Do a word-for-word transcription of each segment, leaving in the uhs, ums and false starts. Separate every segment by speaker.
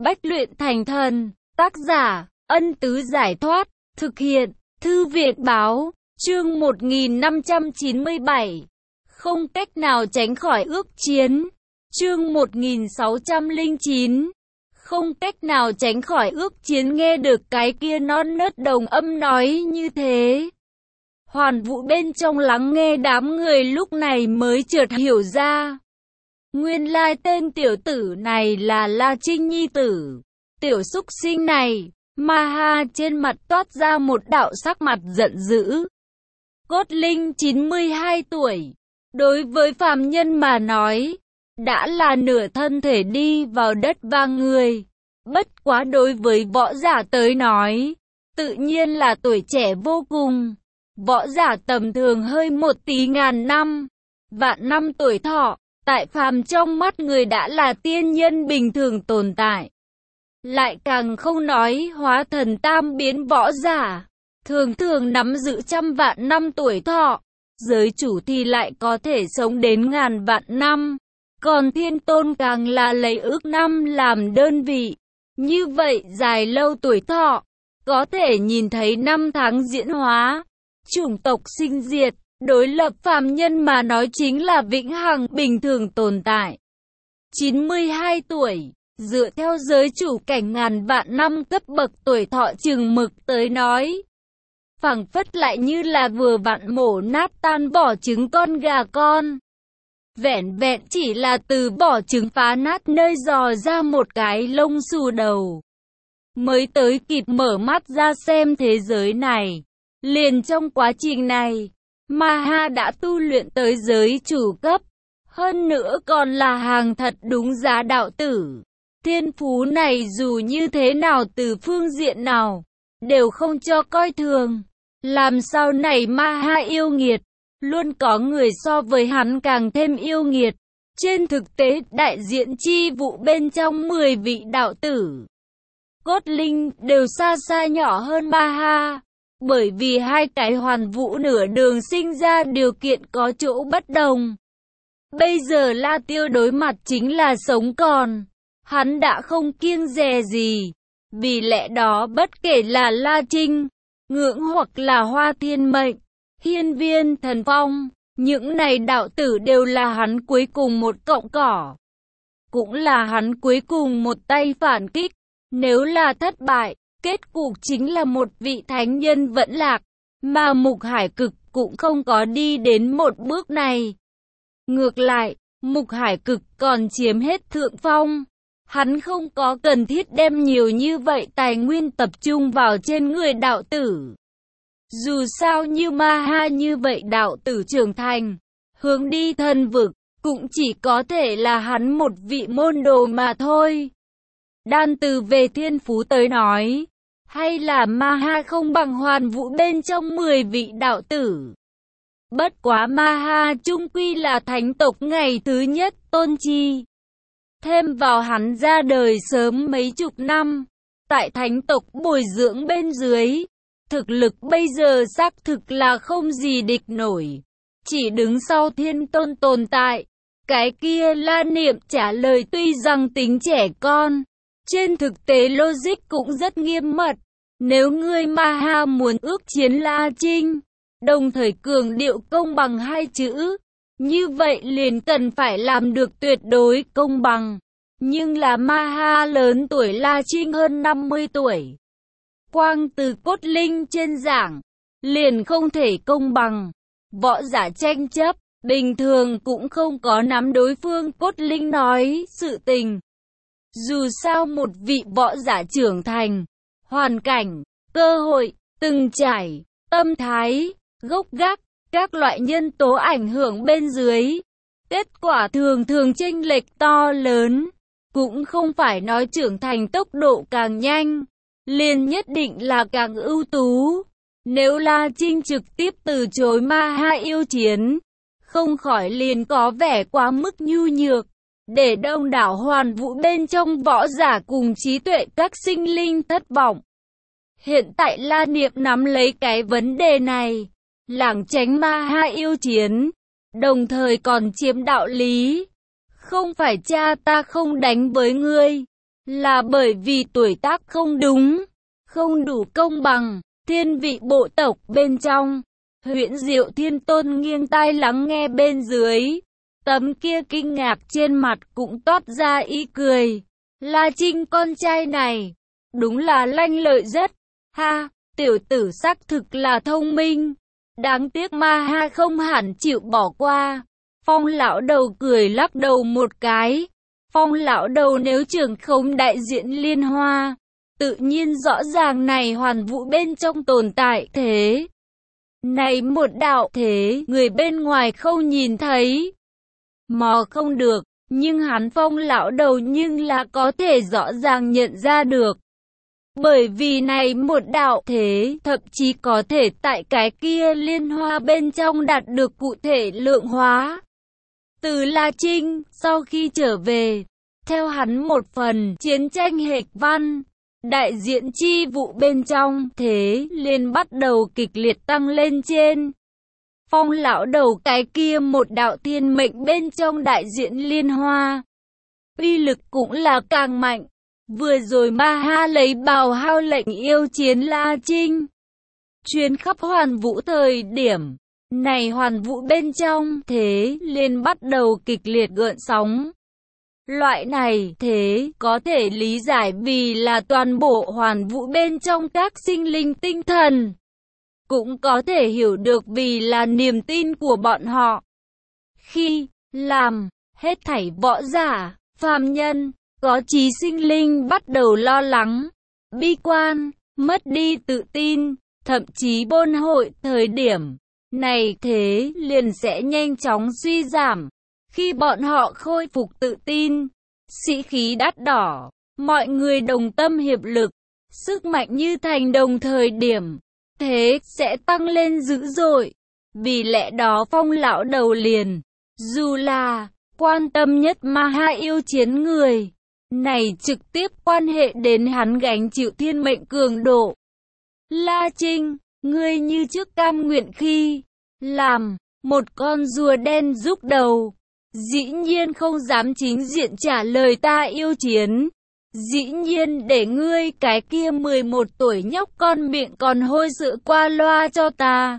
Speaker 1: Bách luyện thành thần, tác giả, Ân Tứ Giải Thoát, thực hiện, Thư Viện Báo, chương một nghìn năm trăm chín mươi bảy. Không cách nào tránh khỏi ước chiến, chương một nghìn sáu trăm lẻ chín. Không cách nào tránh khỏi ước chiến. Nghe được cái kia non nớt đồng âm nói như thế, Hoàn Vũ bên trong lắng nghe đám người lúc này mới chợt hiểu ra. Nguyên lai tên tiểu tử này là La Trinh nhi tử. Tiểu súc sinh này, Ma Ha trên mặt toát ra một đạo sắc mặt giận dữ. Cốt Linh chín mươi hai tuổi, đối với phàm nhân mà nói, đã là nửa thân thể đi vào đất vang người. Bất quá đối với võ giả tới nói, tự nhiên là tuổi trẻ vô cùng. Võ giả tầm thường hơi một tí ngàn năm, vạn năm tuổi thọ, tại phàm trong mắt người đã là tiên nhân bình thường tồn tại. Lại càng không nói hóa thần tam biến võ giả, thường thường nắm giữ trăm vạn năm tuổi thọ. Giới chủ thì lại có thể sống đến ngàn vạn năm, còn thiên tôn càng là lấy ước năm làm đơn vị. Như vậy dài lâu tuổi thọ, có thể nhìn thấy năm tháng diễn hóa, chủng tộc sinh diệt, đối lập phàm nhân mà nói chính là vĩnh hằng bình thường tồn tại. chín mươi hai tuổi, dựa theo giới chủ cảnh ngàn vạn năm cấp bậc tuổi thọ chừng mực tới nói, phảng phất lại như là vừa vặn mổ nát tan vỏ trứng con gà con. Vẻn vẹn chỉ là từ vỏ trứng phá nát nơi dò ra một cái lông xù đầu, mới tới kịp mở mắt ra xem thế giới này. Liền trong quá trình này, Ma Ha đã tu luyện tới giới chủ cấp, hơn nữa còn là hàng thật đúng giá đạo tử. Thiên phú này dù như thế nào từ phương diện nào, đều không cho coi thường. Làm sao này Ma Ha yêu nghiệt, luôn có người so với hắn càng thêm yêu nghiệt. Trên thực tế, đại diện chi vụ bên trong mười vị đạo tử, Cốt Linh đều xa xa nhỏ hơn Ma Ha. Bởi vì hai cái Hoàn Vũ nửa đường sinh ra điều kiện có chỗ bất đồng. Bây giờ La Tiêu đối mặt chính là sống còn, hắn đã không kiêng dè gì. Vì lẽ đó bất kể là La Trinh, Ngưỡng hoặc là Hoa Thiên Mệnh, Hiên Viên Thần Phong, những này đạo tử đều là hắn cuối cùng một cọng cỏ. Cũng là hắn cuối cùng một tay phản kích. Nếu là thất bại, kết cục chính là một vị thánh nhân vẫn lạc, mà Mục Hải Cực cũng không có đi đến một bước này. Ngược lại, Mục Hải Cực còn chiếm hết thượng phong. Hắn không có cần thiết đem nhiều như vậy tài nguyên tập trung vào trên người đạo tử. Dù sao như Ma Ha như vậy đạo tử trưởng thành, hướng đi thần vực, cũng chỉ có thể là hắn một vị môn đồ mà thôi. Đan từ về thiên phú tới nói, hay là Ma Ha không bằng Hoàn Vũ bên trong mười vị đạo tử. Bất quá Ma Ha chung quy là thánh tộc ngày thứ nhất tôn chi. Thêm vào hắn ra đời sớm mấy chục năm, tại thánh tộc bồi dưỡng bên dưới, thực lực bây giờ xác thực là không gì địch nổi. Chỉ đứng sau thiên tôn tồn tại. Cái kia La Niệm trả lời tuy rằng tính trẻ con, trên thực tế logic cũng rất nghiêm mật. Nếu ngươi Ma Ha muốn ước chiến La Trinh, đồng thời cường điệu công bằng hai chữ, như vậy liền cần phải làm được tuyệt đối công bằng. Nhưng là Ma Ha lớn tuổi La Trinh hơn năm mươi tuổi. Quang từ Cốt Linh trên giảng, liền không thể công bằng. Võ giả tranh chấp, bình thường cũng không có nắm đối phương Cốt Linh nói sự tình. Dù sao một vị võ giả trưởng thành, hoàn cảnh, cơ hội, từng trải, tâm thái, gốc gác, các loại nhân tố ảnh hưởng bên dưới, kết quả thường thường chênh lệch to lớn. Cũng không phải nói trưởng thành tốc độ càng nhanh, liền nhất định là càng ưu tú. Nếu La Trinh trực tiếp từ chối Ma Ha yêu chiến, không khỏi liền có vẻ quá mức nhu nhược, để đông đảo Hoàn Vũ bên trong võ giả cùng trí tuệ các sinh linh thất vọng. Hiện tại La Niệm nắm lấy cái vấn đề này, lảng tránh Ma Ha yêu chiến, đồng thời còn chiếm đạo lý. Không phải cha ta không đánh với ngươi, là bởi vì tuổi tác không đúng, không đủ công bằng. Thiên vị bộ tộc bên trong, Huyễn Diệu Thiên Tôn nghiêng tai lắng nghe bên dưới. Tấm kia kinh ngạc trên mặt cũng toát ra ý cười. La Trinh con trai này, đúng là lanh lợi rất. Ha, tiểu tử xác thực là thông minh. Đáng tiếc Ma Ha không hẳn chịu bỏ qua. Phong lão đầu cười lắc đầu một cái. Phong lão đầu nếu trưởng không đại diện Liên Hoa, tự nhiên rõ ràng này hoàn vũ bên trong tồn tại thế. Này một đạo thế, người bên ngoài không nhìn thấy, mò không được, nhưng hắn Phong lão đầu nhưng là có thể rõ ràng nhận ra được. Bởi vì này một đạo thế, thậm chí có thể tại cái kia Liên Hoa bên trong đạt được cụ thể lượng hóa. Từ La Trinh, sau khi trở về, theo hắn một phần chiến tranh hịch văn, đại diện chi vụ bên trong thế liền bắt đầu kịch liệt tăng lên trên. Phong lão đầu cái kia một đạo thiên mệnh bên trong đại diện Liên Hoa, uy lực cũng là càng mạnh. Vừa rồi Ma Ha lấy bào hao lệnh yêu chiến La Trinh, truyền khắp hoàn vũ thời điểm này hoàn vũ bên trong thế liền bắt đầu kịch liệt gợn sóng. Loại này thế có thể lý giải vì là toàn bộ hoàn vũ bên trong các sinh linh tinh thần. Cũng có thể hiểu được vì là niềm tin của bọn họ. Khi làm hết thảy võ giả, phàm nhân, có trí sinh linh bắt đầu lo lắng, bi quan, mất đi tự tin, thậm chí bôn hội thời điểm này thế liền sẽ nhanh chóng suy giảm. Khi bọn họ khôi phục tự tin, sĩ khí đắt đỏ, mọi người đồng tâm hiệp lực, sức mạnh như thành đồng thời điểm, thế sẽ tăng lên dữ dội. Vì lẽ đó Phong lão đầu liền, dù là quan tâm nhất Ma Ha yêu chiến người, này trực tiếp quan hệ đến hắn gánh chịu thiên mệnh cường độ. La Trinh, ngươi như trước cam nguyện khi làm một con rùa đen rúc đầu, dĩ nhiên không dám chính diện trả lời ta yêu chiến. Dĩ nhiên để ngươi cái kia mười một tuổi nhóc con miệng còn hôi sữa qua loa cho ta.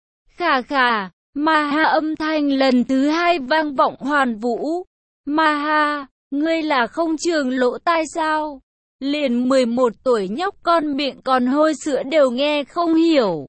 Speaker 1: Khà khà, Ma Ha âm thanh lần thứ hai vang vọng hoàn vũ. Ma Ha, ngươi là không trường lỗ tai sao? Liền mười một tuổi nhóc con miệng còn hôi sữa đều nghe không hiểu.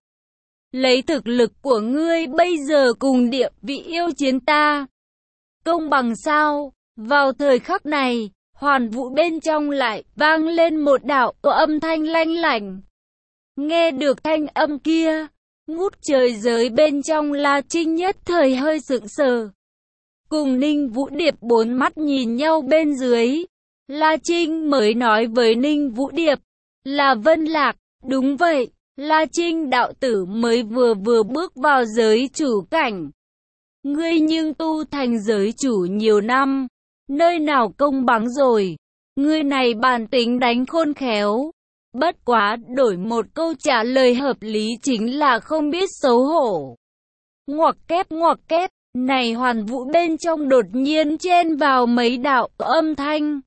Speaker 1: Lấy thực lực của ngươi bây giờ cùng địa vị yêu chiến ta, công bằng sao? Vào thời khắc này, hoàn vũ bên trong lại vang lên một đạo âm thanh lanh lảnh. Nghe được thanh âm kia, ngút trời giới bên trong La Trinh nhất thời hơi sững sờ. Cùng Ninh Vũ Điệp bốn mắt nhìn nhau bên dưới. La Trinh mới nói với Ninh Vũ Điệp là Vân Lạc. Đúng vậy, La Trinh đạo tử mới vừa vừa bước vào giới chủ cảnh. Ngươi nhưng tu thành giới chủ nhiều năm, nơi nào công bằng rồi. Ngươi này bản tính đánh khôn khéo. Bất quá đổi một câu trả lời hợp lý chính là không biết xấu hổ. Ngoặc kép ngoặc kép, này hoàn vũ bên trong đột nhiên chen vào mấy đạo âm thanh.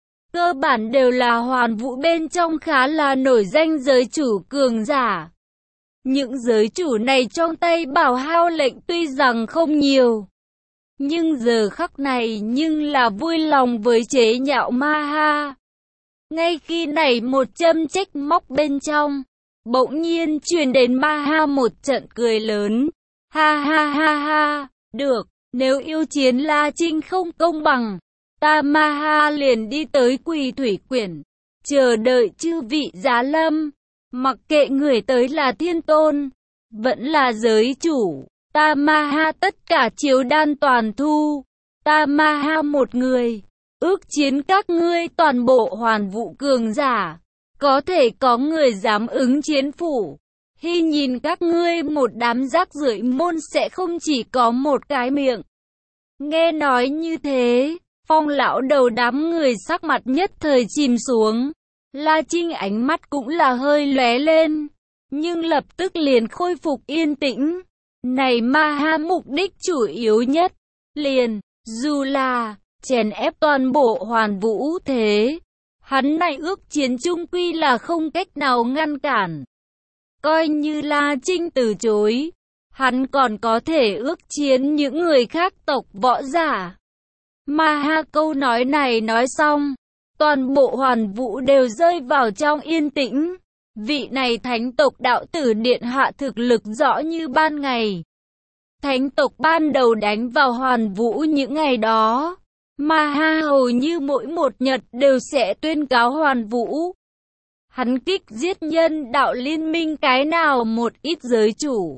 Speaker 1: Cơ bản đều là hoàn vũ bên trong khá là nổi danh giới chủ cường giả. Những giới chủ này trong tay bảo hao lệnh tuy rằng không nhiều, nhưng giờ khắc này nhưng là vui lòng với chế nhạo Ma Ha. Ngay khi này một châm trách móc bên trong, bỗng nhiên truyền đến Ma Ha một trận cười lớn. Ha ha ha ha, được, nếu yêu chiến La Trinh không công bằng, ta Ma Ha liền đi tới Quỳ Thủy Quyển, chờ đợi chư vị giá lâm. Mặc kệ người tới là thiên tôn, vẫn là giới chủ, ta Ma Ha tất cả chiếu đan toàn thu. Ta Ma Ha một người, ước chiến các ngươi toàn bộ hoàn vũ cường giả. Có thể có người dám ứng chiến phủ. Hy nhìn các ngươi một đám rác rưởi môn sẽ không chỉ có một cái miệng. Nghe nói như thế, Phong lão đầu đám người sắc mặt nhất thời chìm xuống. La Trinh ánh mắt cũng là hơi lóe lên, nhưng lập tức liền khôi phục yên tĩnh. Này Ma Ha mục đích chủ yếu nhất, liền, dù là chèn ép toàn bộ hoàn vũ thế, Hắn này ước chiến chung quy là không cách nào ngăn cản. Coi như La Trinh từ chối, hắn còn có thể ước chiến những người khác tộc võ giả. Ma Ha câu nói này nói xong, toàn bộ Hoàn Vũ đều rơi vào trong yên tĩnh. Vị này thánh tộc đạo tử điện hạ thực lực rõ như ban ngày. Thánh tộc ban đầu đánh vào Hoàn Vũ những ngày đó, Ma Ha hầu như mỗi một nhật đều sẽ tuyên cáo Hoàn Vũ. Hắn kích giết nhân đạo liên minh cái nào một ít giới chủ.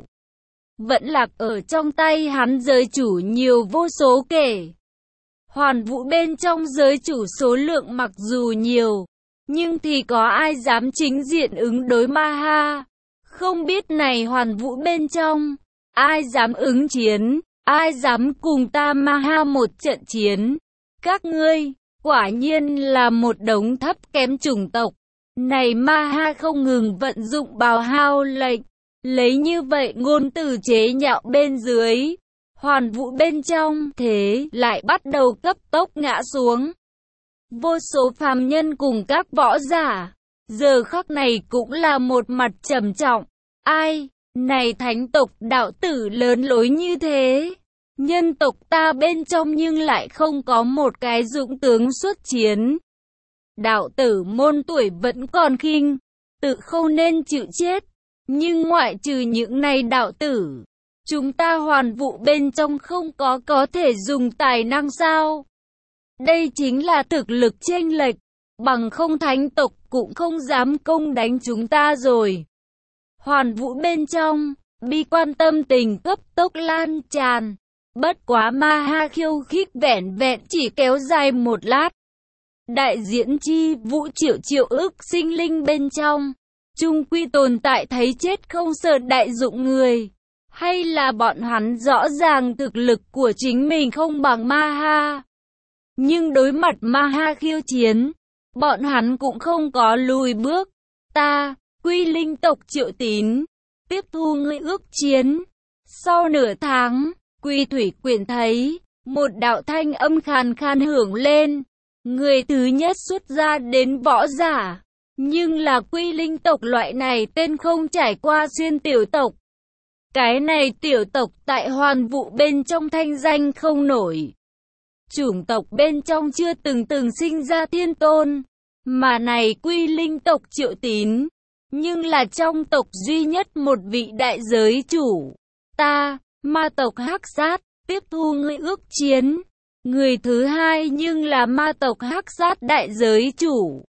Speaker 1: Vẫn lạc ở trong tay hắn giới chủ nhiều vô số kể. Hoàn Vũ bên trong giới chủ số lượng mặc dù nhiều, nhưng thì có ai dám chính diện ứng đối Ma Ha? Không biết này Hoàn Vũ bên trong, ai dám ứng chiến, ai dám cùng ta Ma Ha một trận chiến? Các ngươi, quả nhiên là một đống thấp kém chủng tộc. Này Ma Ha không ngừng vận dụng bào hao lệnh, lấy như vậy ngôn từ chế nhạo bên dưới. Hoàn Vũ bên trong thế lại bắt đầu cấp tốc ngã xuống. Vô số phàm nhân cùng các võ giả, giờ khắc này cũng là một mặt trầm trọng. Ai, này thánh tộc đạo tử lớn lối như thế, nhân tộc ta bên trong nhưng lại không có một cái dũng tướng xuất chiến. Đạo tử môn tuổi vẫn còn khinh, tự không nên chịu chết. Nhưng ngoại trừ những này đạo tử, chúng ta Hoàn Vũ bên trong không có có thể dùng tài năng sao? Đây chính là thực lực chênh lệch, bằng không thánh tộc cũng không dám công đánh chúng ta rồi. Hoàn Vũ bên trong, bi quan tâm tình cấp tốc lan tràn. Bất quá Ma Ha khiêu khích vẻn vẹn chỉ kéo dài một lát. Đại diễn chi vũ triệu triệu ức sinh linh bên trong, chung quy tồn tại thấy chết không sợ đại dụng người. Hay là bọn hắn rõ ràng thực lực của chính mình không bằng Ma Ha. Nhưng đối mặt Ma Ha khiêu chiến, bọn hắn cũng không có lùi bước. Ta, Quy Linh tộc Triệu Tín, tiếp thu ngươi ước chiến. Sau nửa tháng, Quy Thủy Quyển thấy, một đạo thanh âm khàn khàn hưởng lên. Người thứ nhất xuất ra đến võ giả, nhưng là Quy Linh tộc loại này tên không trải qua xuyên tiểu tộc. Cái này tiểu tộc tại Hoàn Vũ bên trong thanh danh không nổi. Chủng tộc bên trong chưa từng từng sinh ra thiên tôn, mà này Quy Linh tộc Triệu Tín, nhưng là trong tộc duy nhất một vị đại giới chủ. Ta, ma tộc Hắc Sát, tiếp thu ngươi ước chiến. Người thứ hai nhưng là ma tộc Hắc Sát đại giới chủ.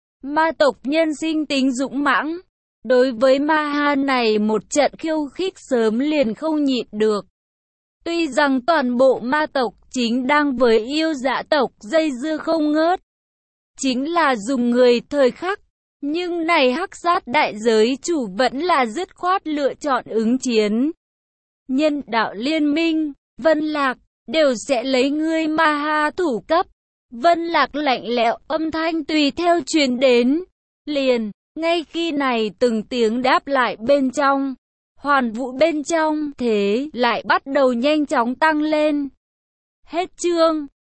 Speaker 1: Ma tộc nhân sinh tính dũng mãnh, đối với Ma Ha này một trận khiêu khích sớm liền không nhịn được. Tuy rằng toàn bộ ma tộc chính đang với yêu dã tộc dây dưa không ngớt, chính là dùng người thời khắc, nhưng này Hắc Sát đại giới chủ vẫn là dứt khoát lựa chọn ứng chiến. Nhân đạo liên minh, Vân Lạc, đều sẽ lấy ngươi Ma Ha thủ cấp. Vân Lạc lạnh lẽo âm thanh tùy theo truyền đến. Liền, ngay khi này từng tiếng đáp lại bên trong, Hoàn Vũ bên trong thế lại bắt đầu nhanh chóng tăng lên. Hết chương.